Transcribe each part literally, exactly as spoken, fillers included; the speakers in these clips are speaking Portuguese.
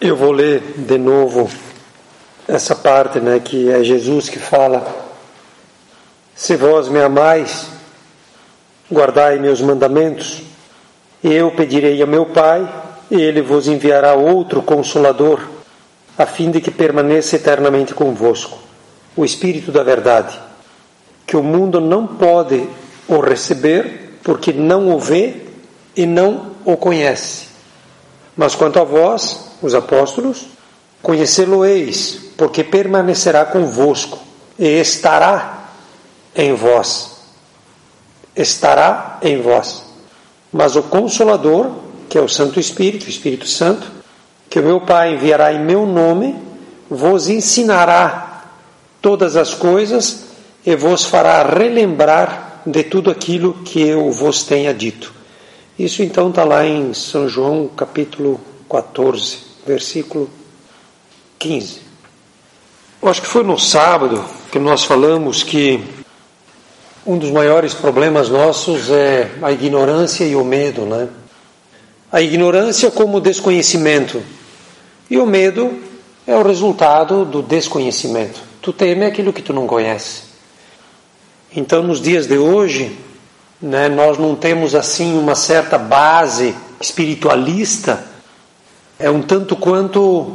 Eu vou ler de novo essa parte, né, que é Jesus que fala: se vós me amais, guardai meus mandamentos, e eu pedirei a meu Pai, e ele vos enviará outro Consolador, a fim de que permaneça eternamente convosco, o Espírito da verdade, que o mundo não pode o receber, porque não o vê e não o conhece. Mas quanto a vós, os apóstolos, conhecê-lo-eis, porque permanecerá convosco e estará em vós. Estará em vós. Mas o Consolador, que é o Santo Espírito, o Espírito Santo, que o meu Pai enviará em meu nome, vos ensinará todas as coisas e vos fará relembrar de tudo aquilo que eu vos tenha dito. Isso então está lá em São João capítulo quatorze, versículo quinze. Eu acho que foi no sábado que nós falamos que um dos maiores problemas nossos é a ignorância e o medo, né? A ignorância como desconhecimento, e o medo é o resultado do desconhecimento. Tu teme aquilo que tu não conhece. Então, nos dias de hoje, né, nós não temos assim uma certa base espiritualista, é um tanto quanto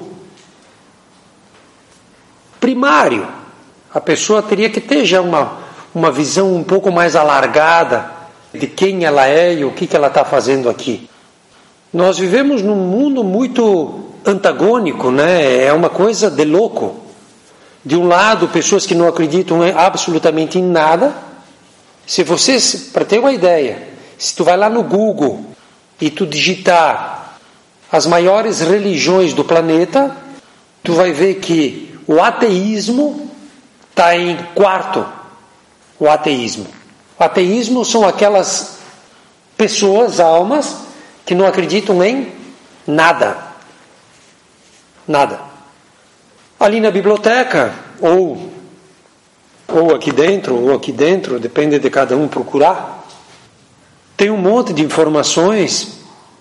primário. A pessoa teria que ter já uma, uma visão um pouco mais alargada de quem ela é e o que, que ela está fazendo aqui. Nós vivemos num mundo muito antagônico, né? É uma coisa de louco. De um lado, pessoas que não acreditam absolutamente em nada. Se você, para ter uma ideia, se tu vai lá no Google e tu digitar as maiores religiões do planeta, tu vai ver que o ateísmo está em quarto. O ateísmo. O ateísmo são aquelas pessoas, almas, que não acreditam em nada. Nada. Ali na biblioteca, ou, ou aqui dentro, ou aqui dentro, depende de cada um procurar, tem um monte de informações,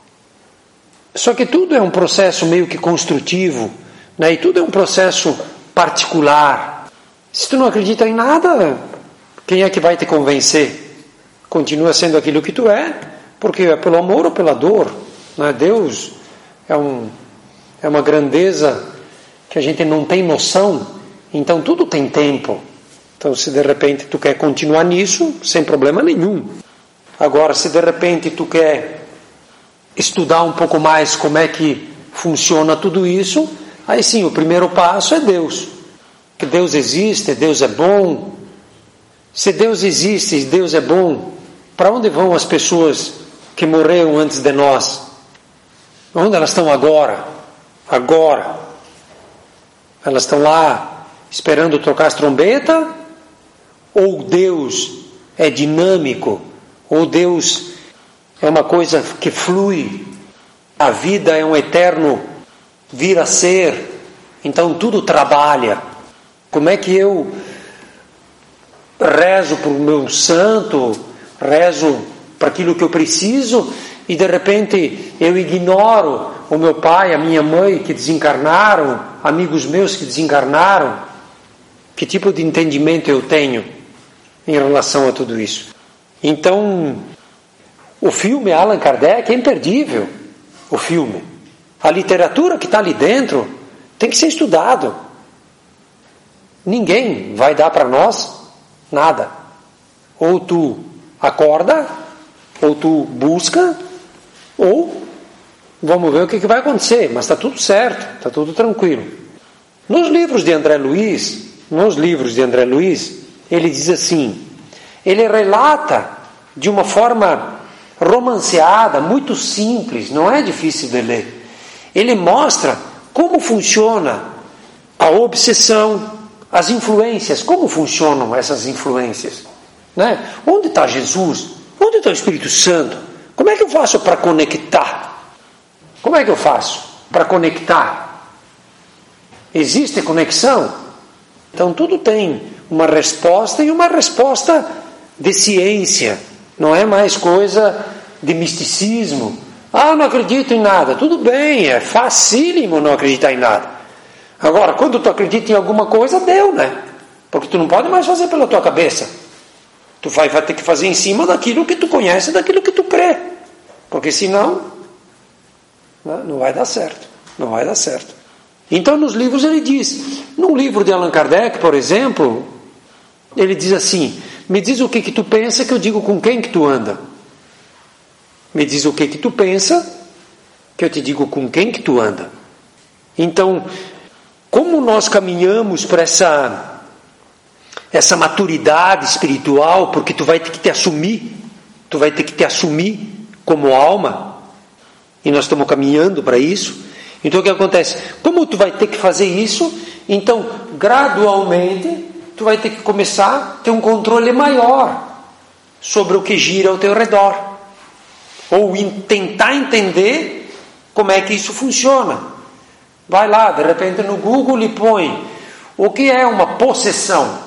só que tudo é um processo meio que construtivo, né? E tudo é um processo particular. Se tu não acredita em nada, quem é que vai te convencer? Continua sendo aquilo que tu é, porque é pelo amor ou pela dor, né? Deus é, um, é uma grandeza que a gente não tem noção, então tudo tem tempo. Então, se de repente tu quer continuar nisso, sem problema nenhum. Agora, se de repente tu quer estudar um pouco mais como é que funciona tudo isso, aí sim, o primeiro passo é Deus. Que Deus existe, Deus é bom. Se Deus existe e Deus é bom, para onde vão as pessoas que morreram antes de nós? Onde elas estão agora? Agora. Elas estão lá esperando tocar as trombetas? Ou Deus é dinâmico? Ou Deus é uma coisa que flui? A vida é um eterno vir a ser. Então tudo trabalha. Como é que eu rezo para o meu santo, rezo para aquilo que eu preciso, e de repente eu ignoro o meu pai, a minha mãe que desencarnaram, amigos meus que desencarnaram? Que tipo de entendimento eu tenho em relação a tudo isso? Então, o filme Allan Kardec é imperdível. O filme, a literatura que está ali dentro tem que ser estudado. Ninguém vai dar para nós nada. Ou tu acorda, ou tu busca, ou vamos ver o que, que vai acontecer, mas está tudo certo, está tudo tranquilo. Nos livros de André Luiz, nos livros de André Luiz, ele diz assim, ele relata de uma forma romanceada, muito simples, não é difícil de ler. Ele mostra como funciona a obsessão, as influências, como funcionam essas influências, né? Onde está Jesus? Onde está o Espírito Santo? Como é que eu faço para conectar? Como é que eu faço para conectar? Existe conexão? Então tudo tem uma resposta, e uma resposta de ciência. Não é mais coisa de misticismo. Ah, não acredito em nada. Tudo bem, é facílimo não acreditar em nada. Agora, quando tu acredita em alguma coisa, deu, né? Porque tu não pode mais fazer pela tua cabeça. Tu vai, vai ter que fazer em cima daquilo que tu conhece, daquilo que tu crê. Porque senão, não, não vai dar certo. Não vai dar certo. Então, nos livros ele diz, num livro de Allan Kardec, por exemplo, ele diz assim, me diz o que que tu pensa que eu digo com quem que tu anda. Me diz o que que tu pensa que eu te digo com quem que tu anda. Então, como nós caminhamos para essa, essa maturidade espiritual, porque tu vai ter que te assumir, tu vai ter que te assumir como alma, e nós estamos caminhando para isso. Então o que acontece? Como tu vai ter que fazer isso, então gradualmente tu vai ter que começar a ter um controle maior sobre o que gira ao teu redor, ou in, tentar entender como é que isso funciona. Vai lá, de repente no Google e põe o que é uma possessão,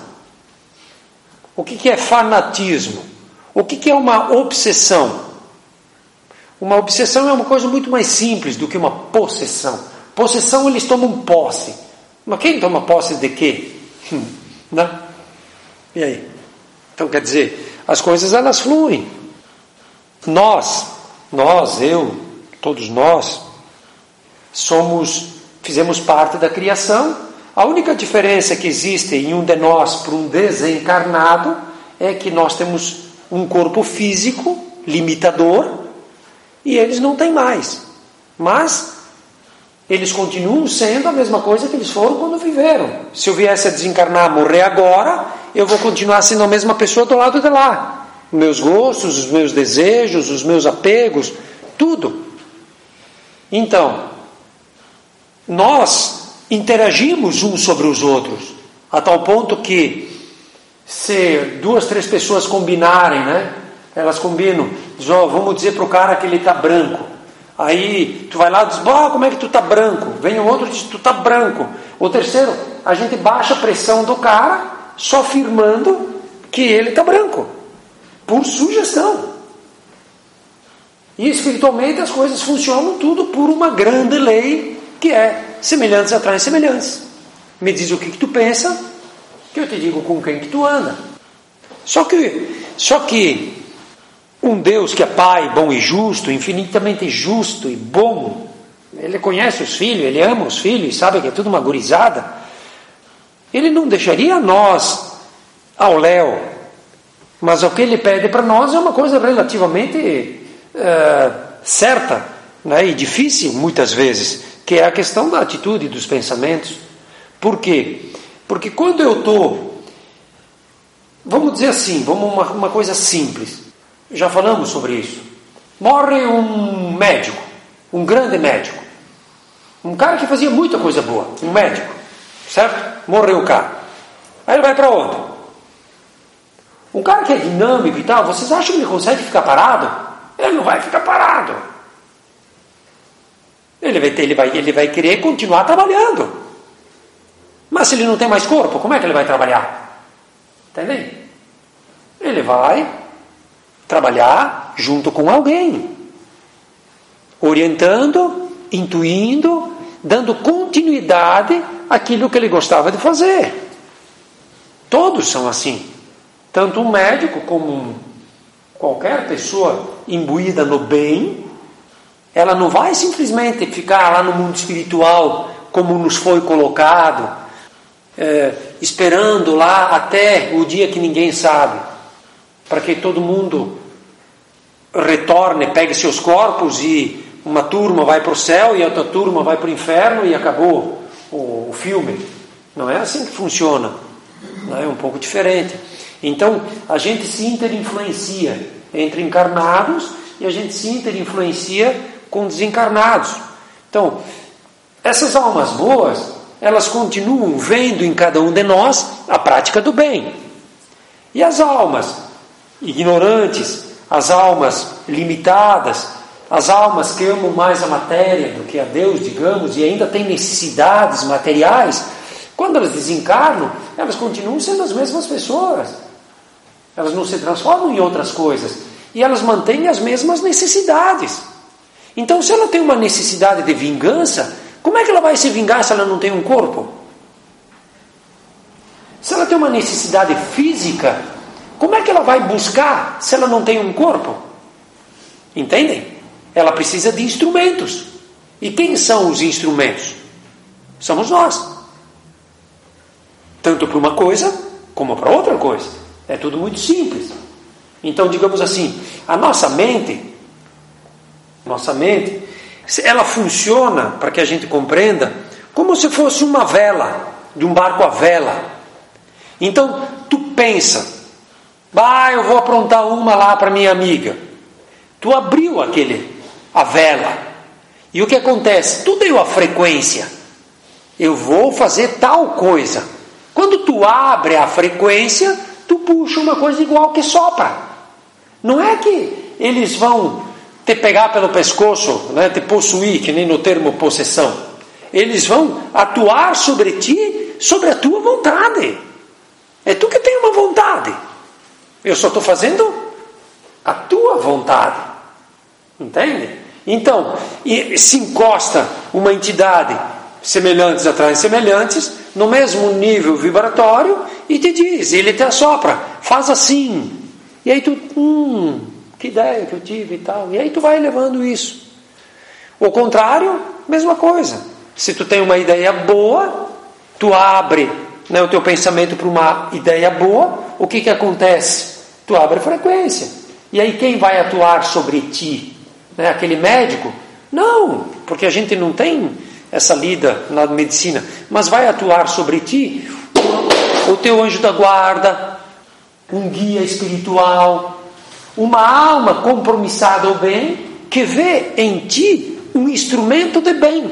o que é fanatismo, o que é uma obsessão. Uma obsessão é uma coisa muito mais simples do que uma possessão. Possessão, eles tomam posse. Mas quem toma posse de quê? Hum, não? E aí? Então, quer dizer, as coisas elas fluem. Nós, nós, eu, todos nós, somos, fizemos parte da criação. A única diferença que existe em um de nós para um desencarnado é que nós temos um corpo físico limitador, e eles não têm mais. Mas eles continuam sendo a mesma coisa que eles foram quando viveram. Se eu viesse a desencarnar, morrer agora, eu vou continuar sendo a mesma pessoa do lado de lá. Meus gostos, os meus desejos, os meus apegos, tudo. Então, nós interagimos uns sobre os outros, a tal ponto que se duas, três pessoas combinarem, né? Elas combinam, diz, oh, vamos dizer para o cara que ele está branco. Aí tu vai lá e diz, oh, como é que tu está branco? Vem o outro e diz, tu está branco. O terceiro, a gente baixa a pressão do cara, só afirmando que ele está branco, por sugestão. E espiritualmente as coisas funcionam tudo por uma grande lei, que é semelhantes atraem semelhantes. Me diz o que, que tu pensa, que eu te digo com quem que tu anda. Só que, só que um Deus que é Pai, bom e justo, infinitamente justo e bom, Ele conhece os filhos, Ele ama os filhos, sabe que é tudo uma gurizada, Ele não deixaria nós ao léu, mas o que Ele pede para nós é uma coisa relativamente uh, certa, né, e difícil muitas vezes, que é a questão da atitude e dos pensamentos. Por quê? Porque quando eu estou, vamos dizer assim, vamos uma, uma coisa simples, já falamos sobre isso. Morre um médico, um grande médico, um cara que fazia muita coisa boa, um médico, certo? Morreu o cara. Aí ele vai para onde? Um cara que é dinâmico e tal, vocês acham que ele consegue ficar parado? Ele não vai ficar parado. Ele vai, ter, ele vai, ele vai querer continuar trabalhando. Mas se ele não tem mais corpo, como é que ele vai trabalhar? Entendem? Ele vai trabalhar junto com alguém, orientando, intuindo, dando continuidade àquilo que ele gostava de fazer. Todos são assim. Tanto um médico como um, qualquer pessoa imbuída no bem, ela não vai simplesmente ficar lá no mundo espiritual como nos foi colocado, é, esperando lá até o dia que ninguém sabe, para que todo mundo retorne, pegue seus corpos e uma turma vai para o céu e a outra turma vai para o inferno e acabou o, o filme. Não é assim que funciona, não é? Um pouco diferente. Então a gente se interinfluencia entre encarnados e a gente se interinfluencia com desencarnados. Então essas almas boas, elas continuam vendo em cada um de nós a prática do bem. E as almas ignorantes, as almas limitadas, as almas que amam mais a matéria do que a Deus, digamos, e ainda têm necessidades materiais, quando elas desencarnam, elas continuam sendo as mesmas pessoas. Elas não se transformam em outras coisas. E elas mantêm as mesmas necessidades. Então, se ela tem uma necessidade de vingança, como é que ela vai se vingar se ela não tem um corpo? Se ela tem uma necessidade física, como é que ela vai buscar se ela não tem um corpo? Entendem? Ela precisa de instrumentos. E quem são os instrumentos? Somos nós. Tanto para uma coisa, como para outra coisa. É tudo muito simples. Então, digamos assim, a nossa mente, nossa mente, ela funciona, para que a gente compreenda, como se fosse uma vela, de um barco à vela. Então, tu pensa, ah, eu vou aprontar uma lá para minha amiga. Tu abriu aquele, a vela. E o que acontece? Tu deu a frequência. Eu vou fazer tal coisa. Quando tu abre a frequência, tu puxa uma coisa igual que sopra. Não é que eles vão te pegar pelo pescoço, né, te possuir, que nem no termo possessão. Eles vão atuar sobre ti, sobre a tua vontade. É tu que tem uma vontade. Eu só estou fazendo a tua vontade. Entende? Então, se encosta uma entidade semelhantes atrai semelhantes, no mesmo nível vibratório, e te diz, ele te assopra, faz assim. E aí tu, hum, que ideia que eu tive e tal. E aí tu vai levando isso. O contrário, mesma coisa. Se tu tem uma ideia boa, tu abre, né, o teu pensamento para uma ideia boa, o que que acontece? Tu abre a frequência. E aí quem vai atuar sobre ti? Né, aquele médico? Não, porque a gente não tem essa lida na medicina, mas vai atuar sobre ti o, o teu anjo da guarda, um guia espiritual, uma alma compromissada ao bem, que vê em ti um instrumento de bem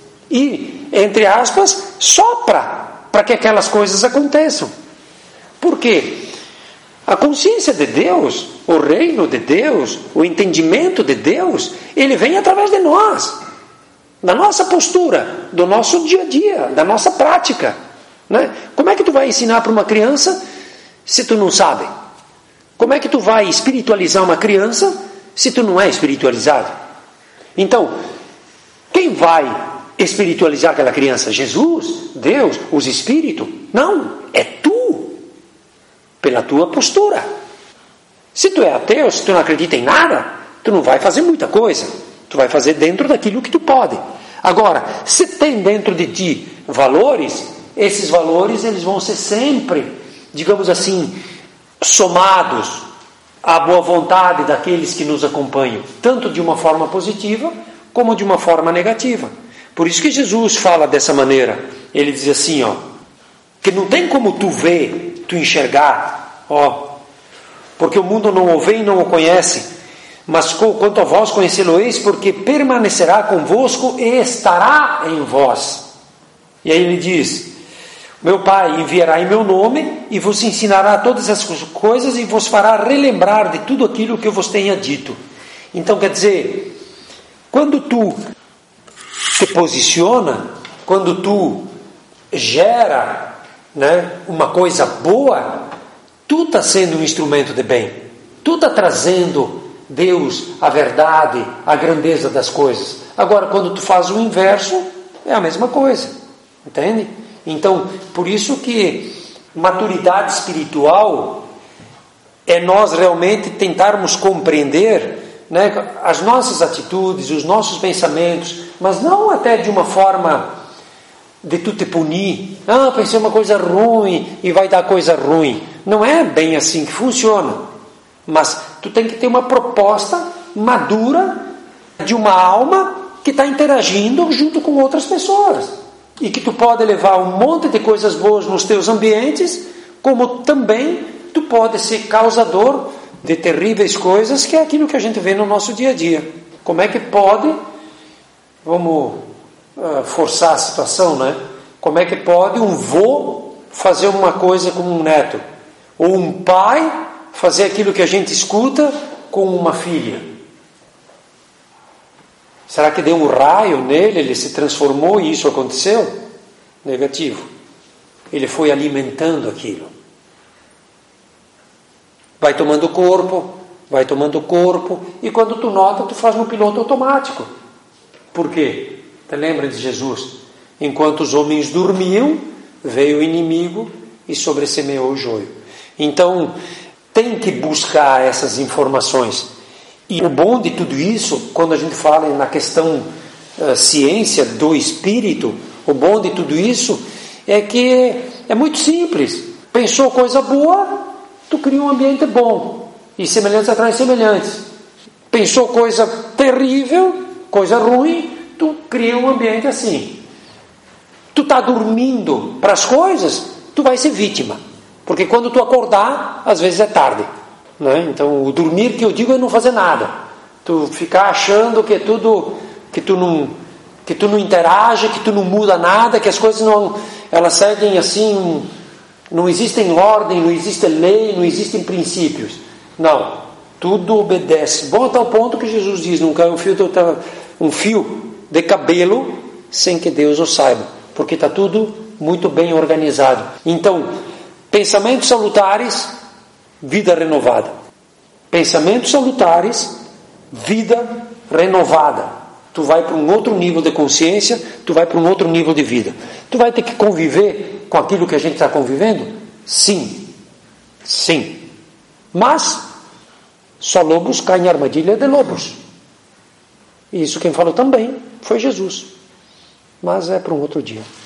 e, entre aspas, sopra para que aquelas coisas aconteçam. Por quê? A consciência de Deus, o reino de Deus, o entendimento de Deus, ele vem através de nós, da nossa postura, do nosso dia a dia, da nossa prática, né? Como é que tu vai ensinar para uma criança se tu não sabe? Como é que tu vai espiritualizar uma criança se tu não é espiritualizado? Então, quem vai espiritualizar aquela criança? Jesus? Deus? Os espíritos? Não, é tu, pela tua postura. Se tu é ateu, se tu não acredita em nada, tu não vai fazer muita coisa. Tu vai fazer dentro daquilo que tu pode. Agora, se tem dentro de ti valores, esses valores eles vão ser sempre, digamos assim, somados à boa vontade daqueles que nos acompanham, tanto de uma forma positiva como de uma forma negativa. Por isso que Jesus fala dessa maneira. Ele diz assim, ó, que não tem como tu ver, tu enxergar, ó, porque o mundo não o vê e não o conhece. Mas quanto a vós conhecê-lo-eis, porque permanecerá convosco e estará em vós. E aí ele diz, meu Pai enviará em meu nome e vos ensinará todas as coisas e vos fará relembrar de tudo aquilo que eu vos tenha dito. Então quer dizer, quando tu te posiciona, quando tu gera, né, uma coisa boa, tu está sendo um instrumento de bem. Tu está trazendo Deus, a verdade, a grandeza das coisas. Agora, quando tu faz o inverso, é a mesma coisa. Entende? Então, por isso que maturidade espiritual é nós realmente tentarmos compreender, né, as nossas atitudes, os nossos pensamentos, mas não até de uma forma de tu te punir. Ah, pensei uma coisa ruim e vai dar coisa ruim. Não é bem assim que funciona. Mas tu tem que ter uma proposta madura de uma alma que está interagindo junto com outras pessoas. E que tu pode levar um monte de coisas boas nos teus ambientes, como também tu pode ser causador de terríveis coisas, que é aquilo que a gente vê no nosso dia a dia. Como é que pode, vamos uh, forçar a situação, né? Como é que pode um vô fazer uma coisa com um neto? Ou um pai fazer aquilo que a gente escuta com uma filha? Será que deu um raio nele, ele se transformou e isso aconteceu? Negativo. Ele foi alimentando aquilo. Vai tomando corpo, vai tomando corpo, e quando tu nota, tu faz no piloto automático. Por quê? Te lembra de Jesus? Enquanto os homens dormiam, veio o inimigo e sobressemeou o joio. Então, tem que buscar essas informações. E o bom de tudo isso, quando a gente fala na questão uh, ciência do espírito, o bom de tudo isso é que é muito simples. Pensou coisa boa, tu cria um ambiente bom. E semelhantes atraem semelhantes. Pensou coisa terrível, coisa ruim, tu cria um ambiente assim. Tu está dormindo para as coisas, tu vai ser vítima. Porque quando tu acordar, às vezes é tarde. Né? Então, o dormir que eu digo é não fazer nada. Tu ficar achando que tudo, que tu não, que tu não interage, que tu não muda nada, que as coisas não, elas seguem assim, não existem ordem, não existe lei, não existem princípios. Não, tudo obedece. Bom, a tal ponto que Jesus diz, não cai um fio, um fio de cabelo sem que Deus o saiba, porque está tudo muito bem organizado. Então, pensamentos salutares, vida renovada. Pensamentos salutares, vida renovada. Tu vai para um outro nível de consciência, tu vai para um outro nível de vida. Tu vai ter que conviver com aquilo que a gente está convivendo? Sim. Sim. Mas só lobos caem em armadilha de lobos. E isso quem falou também foi Jesus. Mas é para um outro dia.